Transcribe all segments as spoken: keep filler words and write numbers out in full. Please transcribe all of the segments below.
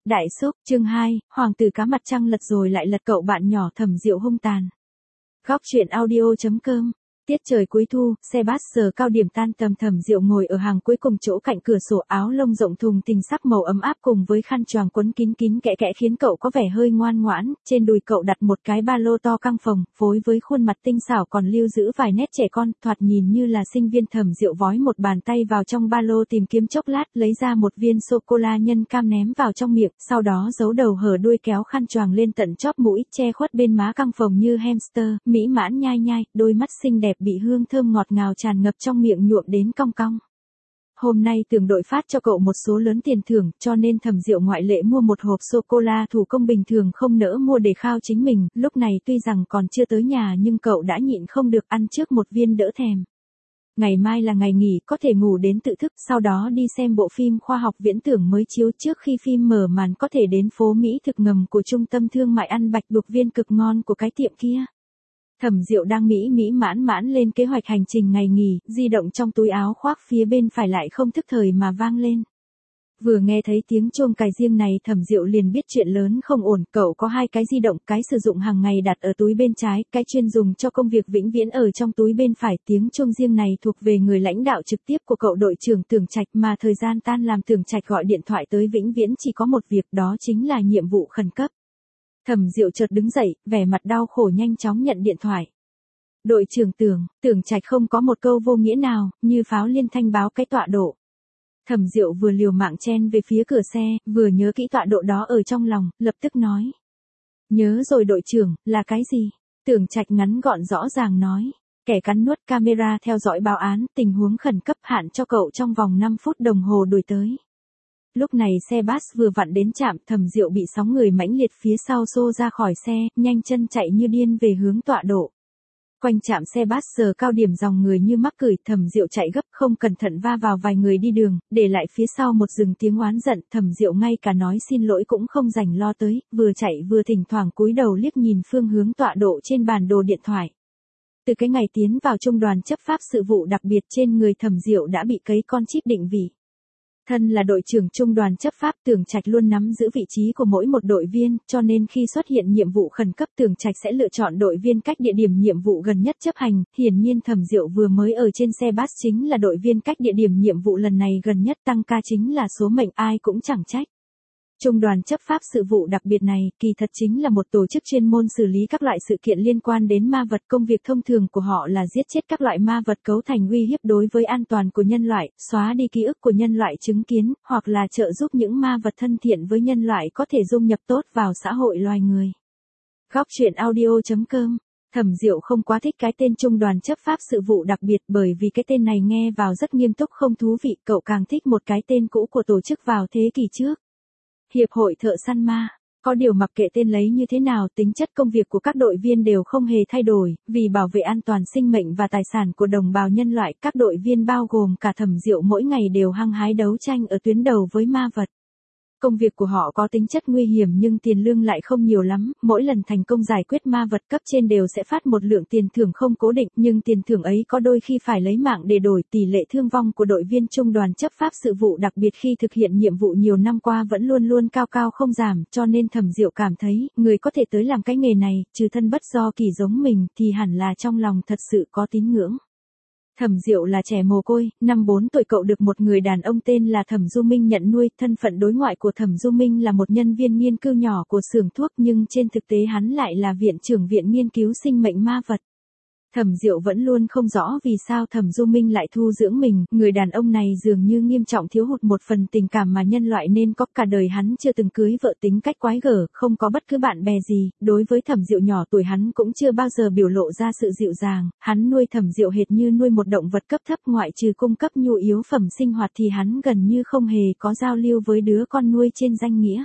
Đại sốc, chương hai, hoàng tử cá mặt trăng lật rồi lại lật cậu bạn nhỏ Thẩm Diệu hung tàn. Góc truyện audio chấm com. Tiết trời cuối thu, xe bus giờ cao điểm tan tầm, Thẩm Diệu ngồi ở hàng cuối cùng chỗ cạnh cửa sổ, áo lông rộng thùng thình sắc màu ấm áp cùng với khăn choàng quấn kín kín kẽ kẽ khiến cậu có vẻ hơi ngoan ngoãn. Trên đùi cậu đặt một cái ba lô to căng phồng, phối với khuôn mặt tinh xảo còn lưu giữ vài nét trẻ con, thoạt nhìn như là sinh viên. Thẩm Diệu vói một bàn tay vào trong ba lô tìm kiếm chốc lát, lấy ra một viên sô cô la nhân cam ném vào trong miệng, sau đó giấu đầu hở đuôi kéo khăn choàng lên tận chóp mũi, che khuất bên má căng phồng như hamster, mỹ mãn nhai nhai, đôi mắt xinh đẹp bị hương thơm ngọt ngào tràn ngập trong miệng nhuộm đến cong cong. Hôm nay tưởng đội phát cho cậu một số lớn tiền thưởng, cho nên Thẩm Diệu ngoại lệ mua một hộp sô-cô-la thủ công bình thường không nỡ mua để khao chính mình. Lúc này tuy rằng còn chưa tới nhà nhưng cậu đã nhịn không được ăn trước một viên đỡ thèm. Ngày mai là ngày nghỉ, có thể ngủ đến tự thức, sau đó đi xem bộ phim khoa học viễn tưởng mới chiếu. Trước khi phim mở màn có thể đến phố Mỹ thực ngầm của trung tâm thương mại ăn bạch tuộc viên cực ngon của cái tiệm kia. Thẩm Diệu đang mỹ mỹ mãn mãn lên kế hoạch hành trình ngày nghỉ, di động trong túi áo khoác phía bên phải lại không thức thời mà vang lên. Vừa nghe thấy tiếng chuông cài riêng này, Thẩm Diệu liền biết chuyện lớn không ổn. Cậu có hai cái di động, cái sử dụng hàng ngày đặt ở túi bên trái, cái chuyên dùng cho công việc vĩnh viễn ở trong túi bên phải. Tiếng chuông riêng này thuộc về người lãnh đạo trực tiếp của cậu, đội trưởng Tưởng Trạch, mà thời gian tan làm Tưởng Trạch gọi điện thoại tới vĩnh viễn chỉ có một việc, đó chính là nhiệm vụ khẩn cấp. Thẩm Diệu chợt đứng dậy, vẻ mặt đau khổ nhanh chóng nhận điện thoại. Đội trưởng Tưởng, Tưởng Trạch không có một câu vô nghĩa nào, như pháo liên thanh báo cái tọa độ. Thẩm Diệu vừa liều mạng chen về phía cửa xe, vừa nhớ kỹ tọa độ đó ở trong lòng, lập tức nói. Nhớ rồi đội trưởng, là cái gì? Tưởng Trạch ngắn gọn rõ ràng nói. Kẻ cắn nuốt, camera theo dõi báo án, tình huống khẩn cấp, hạn cho cậu trong vòng năm phút đồng hồ đuổi tới. Lúc này xe bus vừa vặn đến trạm, Thẩm Diệu bị sóng người mãnh liệt phía sau xô ra khỏi xe, nhanh chân chạy như điên về hướng tọa độ. Quanh trạm xe bus giờ cao điểm dòng người như mắc cười, Thẩm Diệu chạy gấp không cẩn thận va vào vài người đi đường, để lại phía sau một rừng tiếng oán giận. Thẩm Diệu ngay cả nói xin lỗi cũng không dành lo tới, vừa chạy vừa thỉnh thoảng cúi đầu liếc nhìn phương hướng tọa độ trên bản đồ điện thoại. Từ cái ngày tiến vào trung đoàn chấp pháp sự vụ đặc biệt, trên người Thẩm Diệu đã bị cấy con chip định vị. Thân là đội trưởng trung đoàn chấp pháp, Tưởng Trạch luôn nắm giữ vị trí của mỗi một đội viên, cho nên khi xuất hiện nhiệm vụ khẩn cấp, Tưởng Trạch sẽ lựa chọn đội viên cách địa điểm nhiệm vụ gần nhất chấp hành. Hiển nhiên Thẩm Diệu vừa mới ở trên xe bus chính là đội viên cách địa điểm nhiệm vụ lần này gần nhất, tăng ca chính là số mệnh, ai cũng chẳng trách. Trung đoàn chấp pháp sự vụ đặc biệt này, kỳ thật chính là một tổ chức chuyên môn xử lý các loại sự kiện liên quan đến ma vật. Công việc thông thường của họ là giết chết các loại ma vật cấu thành uy hiếp đối với an toàn của nhân loại, xóa đi ký ức của nhân loại chứng kiến, hoặc là trợ giúp những ma vật thân thiện với nhân loại có thể dung nhập tốt vào xã hội loài người. Góc truyện audio chấm com. Thẩm Diệu không quá thích cái tên Trung đoàn chấp pháp sự vụ đặc biệt, bởi vì cái tên này nghe vào rất nghiêm túc không thú vị. Cậu càng thích một cái tên cũ của tổ chức vào thế kỷ trước. Hiệp hội thợ săn ma. Có điều mặc kệ tên lấy như thế nào, tính chất công việc của các đội viên đều không hề thay đổi, vì bảo vệ an toàn sinh mệnh và tài sản của đồng bào nhân loại, các đội viên bao gồm cả Thẩm Diệu mỗi ngày đều hăng hái đấu tranh ở tuyến đầu với ma vật. Công việc của họ có tính chất nguy hiểm nhưng tiền lương lại không nhiều lắm, mỗi lần thành công giải quyết ma vật cấp trên đều sẽ phát một lượng tiền thưởng không cố định, nhưng tiền thưởng ấy có đôi khi phải lấy mạng để đổi. Tỷ lệ thương vong của đội viên trung đoàn chấp pháp sự vụ đặc biệt khi thực hiện nhiệm vụ nhiều năm qua vẫn luôn luôn cao cao không giảm, cho nên Thẩm Diệu cảm thấy, người có thể tới làm cái nghề này, trừ thân bất do kỳ giống mình, thì hẳn là trong lòng thật sự có tín ngưỡng. Thẩm Diệu là trẻ mồ côi, năm bốn tuổi cậu được một người đàn ông tên là Thẩm Du Minh nhận nuôi. Thân phận đối ngoại của Thẩm Du Minh là một nhân viên nghiên cứu nhỏ của xưởng thuốc, nhưng trên thực tế hắn lại là viện trưởng viện nghiên cứu sinh mệnh ma vật. Thẩm Diệu vẫn luôn không rõ vì sao Thẩm Du Minh lại thu dưỡng mình, người đàn ông này dường như nghiêm trọng thiếu hụt một phần tình cảm mà nhân loại nên có. Cả đời hắn chưa từng cưới vợ, tính cách quái gở, không có bất cứ bạn bè gì. Đối với Thẩm Diệu nhỏ tuổi hắn cũng chưa bao giờ biểu lộ ra sự dịu dàng, hắn nuôi Thẩm Diệu hệt như nuôi một động vật cấp thấp, ngoại trừ cung cấp nhu yếu phẩm sinh hoạt thì hắn gần như không hề có giao lưu với đứa con nuôi trên danh nghĩa.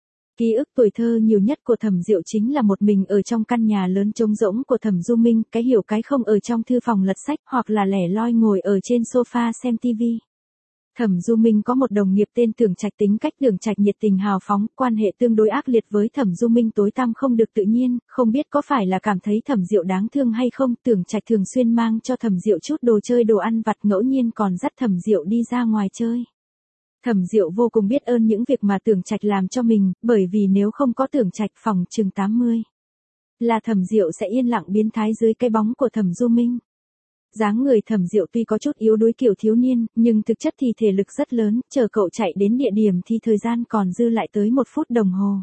Ký ức tuổi thơ nhiều nhất của Thẩm Diệu chính là một mình ở trong căn nhà lớn trống rỗng của Thẩm Du Minh, cái hiểu cái không ở trong thư phòng lật sách, hoặc là lẻ loi ngồi ở trên sofa xem tivi. Thẩm Du Minh có một đồng nghiệp tên Tưởng Trạch, tính cách Tưởng Trạch nhiệt tình hào phóng, quan hệ tương đối ác liệt với Thẩm Du Minh tối tăm không được tự nhiên, không biết có phải là cảm thấy Thẩm Diệu đáng thương hay không, Tưởng Trạch thường xuyên mang cho Thẩm Diệu chút đồ chơi đồ ăn vặt, ngẫu nhiên còn dắt Thẩm Diệu đi ra ngoài chơi. Thẩm Diệu vô cùng biết ơn những việc mà Tưởng Trạch làm cho mình, bởi vì nếu không có Tưởng Trạch phòng chừng tám mươi. Là Thẩm Diệu sẽ yên lặng biến thái dưới cái bóng của Thẩm Du Minh. Dáng người Thẩm Diệu tuy có chút yếu đuối kiểu thiếu niên, nhưng thực chất thì thể lực rất lớn, chờ cậu chạy đến địa điểm thì thời gian còn dư lại tới một phút đồng hồ.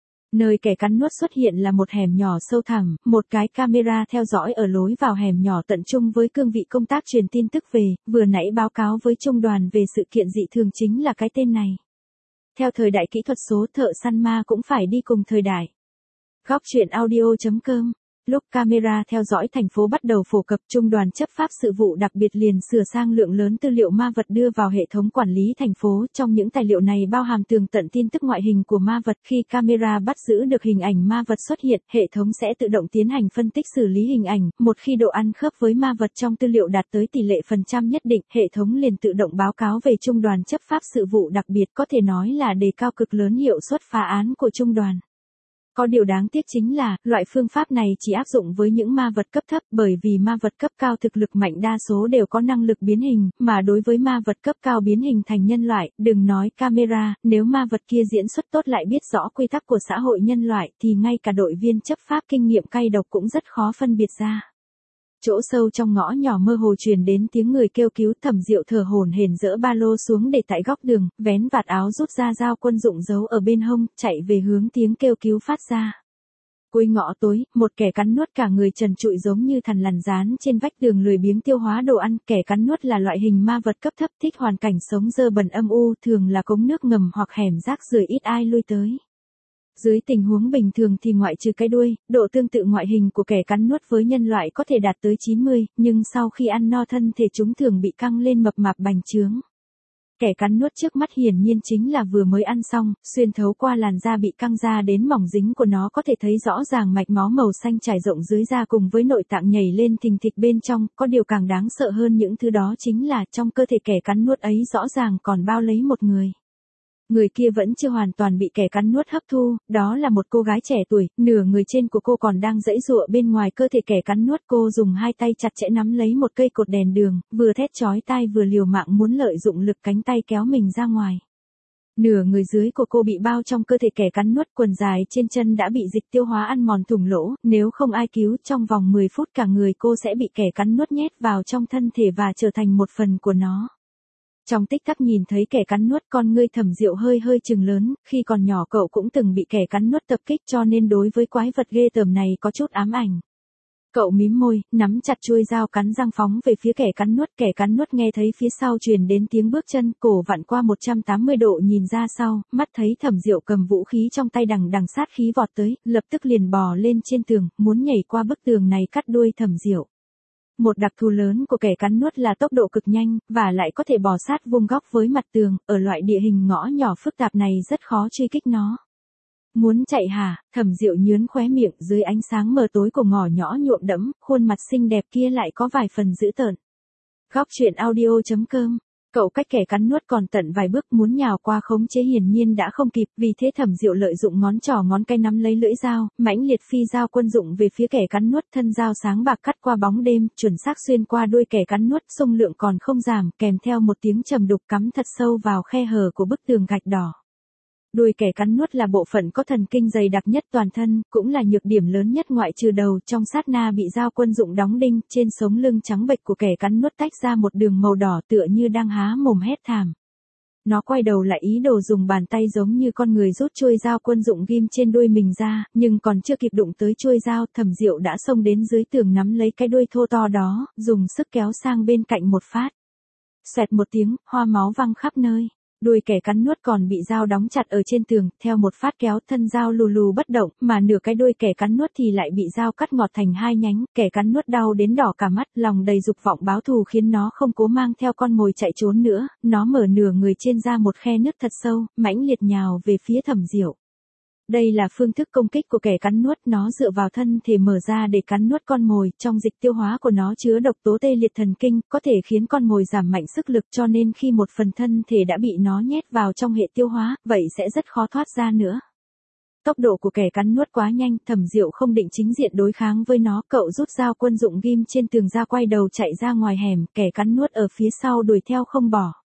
Nơi kẻ cắn nuốt xuất hiện là một hẻm nhỏ sâu thẳm, một cái camera theo dõi ở lối vào hẻm nhỏ tận trung với cương vị công tác truyền tin tức về, vừa nãy báo cáo với trung đoàn về sự kiện dị thường chính là cái tên này. Theo thời đại kỹ thuật số, thợ săn ma cũng phải đi cùng thời đại. Góc truyện audio chấm com. Lúc camera theo dõi thành phố bắt đầu phổ cập, trung đoàn chấp pháp sự vụ đặc biệt liền sửa sang lượng lớn tư liệu ma vật đưa vào hệ thống quản lý thành phố. Trong những tài liệu này bao hàm tường tận tin tức ngoại hình của ma vật. Khi camera bắt giữ được hình ảnh ma vật xuất hiện, hệ thống sẽ tự động tiến hành phân tích xử lý hình ảnh. Một khi độ ăn khớp với ma vật trong tư liệu đạt tới tỷ lệ phần trăm nhất định, hệ thống liền tự động báo cáo về trung đoàn chấp pháp sự vụ đặc biệt, có thể nói là đề cao cực lớn hiệu suất phá án của trung đoàn. Có điều đáng tiếc chính là, loại phương pháp này chỉ áp dụng với những ma vật cấp thấp, bởi vì ma vật cấp cao thực lực mạnh đa số đều có năng lực biến hình, mà đối với ma vật cấp cao biến hình thành nhân loại, đừng nói camera, nếu ma vật kia diễn xuất tốt lại biết rõ quy tắc của xã hội nhân loại thì ngay cả đội viên chấp pháp kinh nghiệm cay độc cũng rất khó phân biệt ra. Chỗ sâu trong ngõ nhỏ mơ hồ truyền đến tiếng người kêu cứu. Thẩm Diệu thở hổn hển dỡ ba lô xuống để tại góc đường, vén vạt áo rút ra dao quân dụng giấu ở bên hông, chạy về hướng tiếng kêu cứu phát ra. Cuối ngõ tối, một kẻ cắn nuốt cả người trần trụi giống như thằn lằn dán trên vách tường lười biếng tiêu hóa đồ ăn. Kẻ cắn nuốt là loại hình ma vật cấp thấp thích hoàn cảnh sống dơ bẩn âm u, thường là cống nước ngầm hoặc hẻm rác rưởi ít ai lui tới. Dưới tình huống bình thường thì ngoại trừ cái đuôi, độ tương tự ngoại hình của kẻ cắn nuốt với nhân loại có thể đạt tới chín mươi, nhưng sau khi ăn no thân thể chúng thường bị căng lên mập mạp bành trướng. Kẻ cắn nuốt trước mắt hiển nhiên chính là vừa mới ăn xong, xuyên thấu qua làn da bị căng ra đến mỏng dính của nó có thể thấy rõ ràng mạch máu màu xanh trải rộng dưới da cùng với nội tạng nhảy lên thình thịch bên trong. Có điều càng đáng sợ hơn những thứ đó chính là trong cơ thể kẻ cắn nuốt ấy rõ ràng còn bao lấy một người. Người kia vẫn chưa hoàn toàn bị kẻ cắn nuốt hấp thu, đó là một cô gái trẻ tuổi, nửa người trên của cô còn đang giãy giụa bên ngoài cơ thể kẻ cắn nuốt. Cô dùng hai tay chặt chẽ nắm lấy một cây cột đèn đường, vừa thét chói tai vừa liều mạng muốn lợi dụng lực cánh tay kéo mình ra ngoài. Nửa người dưới của cô bị bao trong cơ thể kẻ cắn nuốt, quần dài trên chân đã bị dịch tiêu hóa ăn mòn thủng lỗ, nếu không ai cứu trong vòng mười phút cả người cô sẽ bị kẻ cắn nuốt nhét vào trong thân thể và trở thành một phần của nó. Trong tích tắc nhìn thấy kẻ cắn nuốt, con ngươi Thẩm Diệu hơi hơi trừng lớn, khi còn nhỏ cậu cũng từng bị kẻ cắn nuốt tập kích cho nên đối với quái vật ghê tởm này có chút ám ảnh. Cậu mím môi, nắm chặt chuôi dao cắn răng phóng về phía kẻ cắn nuốt. Kẻ cắn nuốt nghe thấy phía sau truyền đến tiếng bước chân, cổ vặn qua một trăm tám mươi độ nhìn ra sau, mắt thấy Thẩm Diệu cầm vũ khí trong tay đằng đằng sát khí vọt tới, lập tức liền bò lên trên tường, muốn nhảy qua bức tường này cắt đuôi Thẩm Diệu. Một đặc thù lớn của kẻ cắn nuốt là tốc độ cực nhanh, và lại có thể bò sát vuông góc với mặt tường, ở loại địa hình ngõ nhỏ phức tạp này rất khó truy kích nó. Muốn chạy hả? Thẩm Diệu nhướn khóe miệng, dưới ánh sáng mờ tối của ngõ nhỏ nhuộm đẫm, khuôn mặt xinh đẹp kia lại có vài phần dữ tợn. Góc truyện audio chấm com. Cậu cách kẻ cắn nuốt còn tận vài bước, muốn nhào qua khống chế hiển nhiên đã không kịp, vì thế Thẩm Diệu lợi dụng ngón trỏ ngón cái nắm lấy lưỡi dao, mãnh liệt phi dao quân dụng về phía kẻ cắn nuốt. Thân dao sáng bạc cắt qua bóng đêm, chuẩn xác xuyên qua đuôi kẻ cắn nuốt, xung lượng còn không giảm, kèm theo một tiếng trầm đục cắm thật sâu vào khe hở của bức tường gạch đỏ. Đuôi kẻ cắn nuốt là bộ phận có thần kinh dày đặc nhất toàn thân, cũng là nhược điểm lớn nhất ngoại trừ đầu. Trong sát na bị dao quân dụng đóng đinh, trên sống lưng trắng bệch của kẻ cắn nuốt tách ra một đường màu đỏ tựa như đang há mồm hét thảm. Nó quay đầu lại ý đồ dùng bàn tay giống như con người rút chuôi dao quân dụng ghim trên đuôi mình ra, nhưng còn chưa kịp đụng tới chuôi dao, Thẩm Diệu đã xông đến dưới tường nắm lấy cái đuôi thô to đó, dùng sức kéo sang bên cạnh một phát. Xoẹt một tiếng, hoa máu văng khắp nơi. Đuôi kẻ cắn nuốt còn bị dao đóng chặt ở trên tường, theo một phát kéo thân dao lù lù bất động, mà nửa cái đuôi kẻ cắn nuốt thì lại bị dao cắt ngọt thành hai nhánh. Kẻ cắn nuốt đau đến đỏ cả mắt, lòng đầy dục vọng báo thù khiến nó không cố mang theo con mồi chạy trốn nữa, nó mở nửa người trên ra một khe nứt thật sâu, mãnh liệt nhào về phía Thẩm Diệu. Đây là phương thức công kích của kẻ cắn nuốt, nó dựa vào thân thể mở ra để cắn nuốt con mồi, trong dịch tiêu hóa của nó chứa độc tố tê liệt thần kinh, có thể khiến con mồi giảm mạnh sức lực, cho nên khi một phần thân thể đã bị nó nhét vào trong hệ tiêu hóa, vậy sẽ rất khó thoát ra nữa. Tốc độ của kẻ cắn nuốt quá nhanh, Thẩm Diệu không định chính diện đối kháng với nó, cậu rút dao quân dụng ghim trên tường ra quay đầu chạy ra ngoài hẻm, kẻ cắn nuốt ở phía sau đuổi theo không bỏ.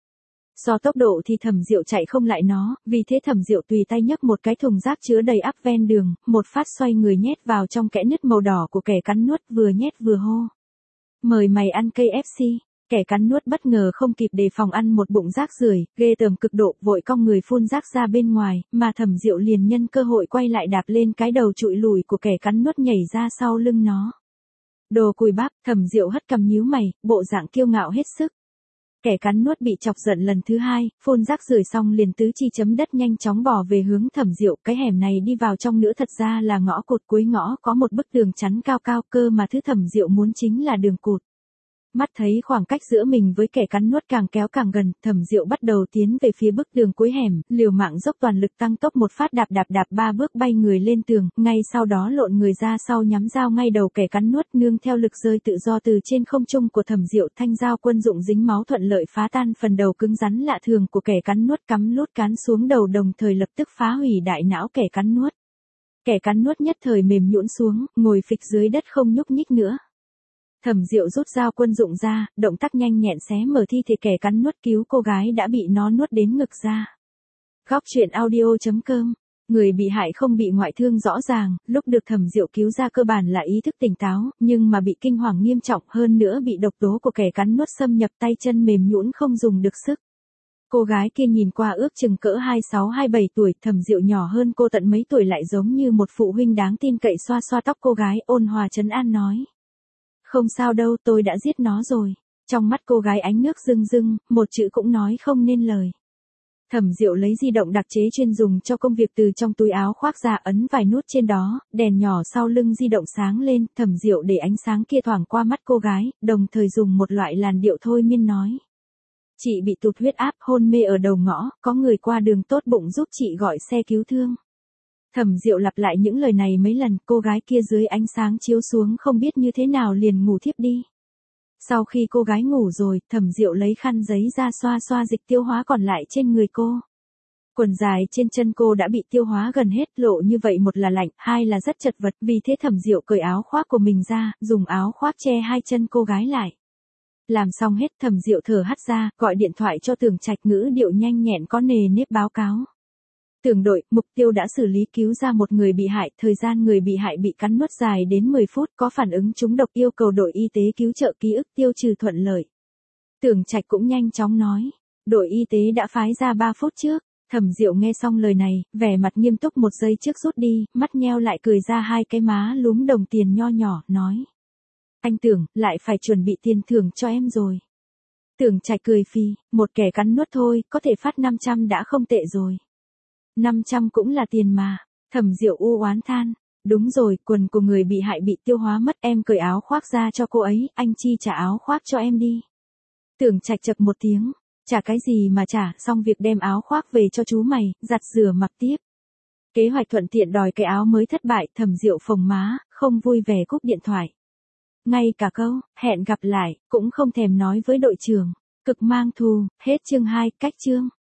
So tốc độ thì Thẩm Diệu chạy không lại nó, vì thế Thẩm Diệu tùy tay nhấc một cái thùng rác chứa đầy ắp ven đường, một phát xoay người nhét vào trong kẽ nứt màu đỏ của kẻ cắn nuốt, vừa nhét vừa hô. Mời mày ăn ca ép xê. Kẻ cắn nuốt bất ngờ không kịp đề phòng ăn một bụng rác rưởi, ghê tởm cực độ, vội cong người phun rác ra bên ngoài, mà Thẩm Diệu liền nhân cơ hội quay lại đạp lên cái đầu trụi lùi của kẻ cắn nuốt nhảy ra sau lưng nó. Đồ cùi bắp, Thẩm Diệu hất cằm nhíu mày, bộ dạng kiêu ngạo hết sức. Kẻ cắn nuốt bị chọc giận lần thứ hai, phun rác rưởi xong liền tứ chi chấm đất nhanh chóng bỏ về hướng Thẩm Diệu. Cái hẻm này đi vào trong nữa thật ra là ngõ cụt, cuối ngõ có một bức tường chắn cao cao, cơ mà thứ Thẩm Diệu muốn chính là đường cụt. Mắt thấy khoảng cách giữa mình với kẻ cắn nuốt càng kéo càng gần, Thẩm Diệu bắt đầu tiến về phía bức tường cuối hẻm, liều mạng dốc toàn lực tăng tốc, một phát đạp đạp đạp ba bước bay người lên tường, ngay sau đó lộn người ra sau nhắm dao ngay đầu kẻ cắn nuốt, nương theo lực rơi tự do từ trên không trung của Thẩm Diệu, thanh dao quân dụng dính máu thuận lợi phá tan phần đầu cứng rắn lạ thường của kẻ cắn nuốt, cắm lút cán xuống đầu, đồng thời lập tức phá hủy đại não kẻ cắn nuốt. Kẻ cắn nuốt nhất thời mềm nhũn xuống, ngồi phịch dưới đất không nhúc nhích nữa. Thẩm Diệu rút dao quân dụng ra, động tác nhanh nhẹn xé mở thi thể kẻ cắn nuốt, cứu cô gái đã bị nó nuốt đến ngực ra. Góc truyện audio chấm com. Người bị hại không bị ngoại thương rõ ràng, lúc được Thẩm Diệu cứu ra cơ bản là ý thức tỉnh táo, nhưng mà bị kinh hoàng nghiêm trọng, hơn nữa bị độc tố của kẻ cắn nuốt xâm nhập, tay chân mềm nhũn không dùng được sức. Cô gái kia nhìn qua ước chừng cỡ hai mươi sáu hai mươi bảy tuổi, Thẩm Diệu nhỏ hơn cô tận mấy tuổi, lại giống như một phụ huynh đáng tin cậy, xoa xoa tóc cô gái, ôn hòa trấn an nói. Không sao đâu, tôi đã giết nó rồi. Trong mắt cô gái ánh nước rưng rưng, một chữ cũng nói không nên lời. Thẩm Diệu lấy di động đặc chế chuyên dùng cho công việc từ trong túi áo khoác ra, ấn vài nút trên đó, đèn nhỏ sau lưng di động sáng lên, Thẩm Diệu để ánh sáng kia thoảng qua mắt cô gái, đồng thời dùng một loại làn điệu thôi miên nói. Chị bị tụt huyết áp, hôn mê ở đầu ngõ, có người qua đường tốt bụng giúp chị gọi xe cứu thương. Thẩm Diệu lặp lại những lời này mấy lần, cô gái kia dưới ánh sáng chiếu xuống không biết như thế nào liền ngủ thiếp đi. Sau khi cô gái ngủ rồi, Thẩm Diệu lấy khăn giấy ra xoa xoa dịch tiêu hóa còn lại trên người cô. Quần dài trên chân cô đã bị tiêu hóa gần hết, lộ như vậy một là lạnh, hai là rất chật vật, vì thế Thẩm Diệu cởi áo khoác của mình ra, dùng áo khoác che hai chân cô gái lại. Làm xong hết, Thẩm Diệu thở hắt ra, gọi điện thoại cho Tưởng Trạch, ngữ điệu nhanh nhẹn có nề nếp báo cáo. Tưởng đội, mục tiêu đã xử lý, cứu ra một người bị hại, thời gian người bị hại bị cắn nuốt dài đến mười phút, có phản ứng trúng độc, yêu cầu đội y tế cứu trợ, ký ức tiêu trừ thuận lợi. Tưởng Trạch cũng nhanh chóng nói, đội y tế đã phái ra ba phút trước. Thẩm Diệu nghe xong lời này, vẻ mặt nghiêm túc, một giây trước rút đi, mắt nheo lại cười ra hai cái má lúm đồng tiền nho nhỏ, nói. Anh Tưởng, lại phải chuẩn bị tiền thưởng cho em rồi. Tưởng Trạch cười phì, một kẻ cắn nuốt thôi, có thể phát năm trăm đã không tệ rồi. năm trăm cũng là tiền mà. Thẩm Diệu u oán than. Đúng rồi, quần của người bị hại bị tiêu hóa mất, em cởi áo khoác ra cho cô ấy, anh chi trả áo khoác cho em đi. Tưởng Trạch chậc một tiếng. Trả cái gì mà trả, xong việc đem áo khoác về cho chú mày, giặt rửa mặc tiếp. Kế hoạch thuận tiện đòi cái áo mới thất bại, Thẩm Diệu phồng má, không vui vẻ cúp điện thoại. Ngay cả câu, hẹn gặp lại, cũng không thèm nói với đội trưởng. Cực mang thù, hết chương hai, cách chương.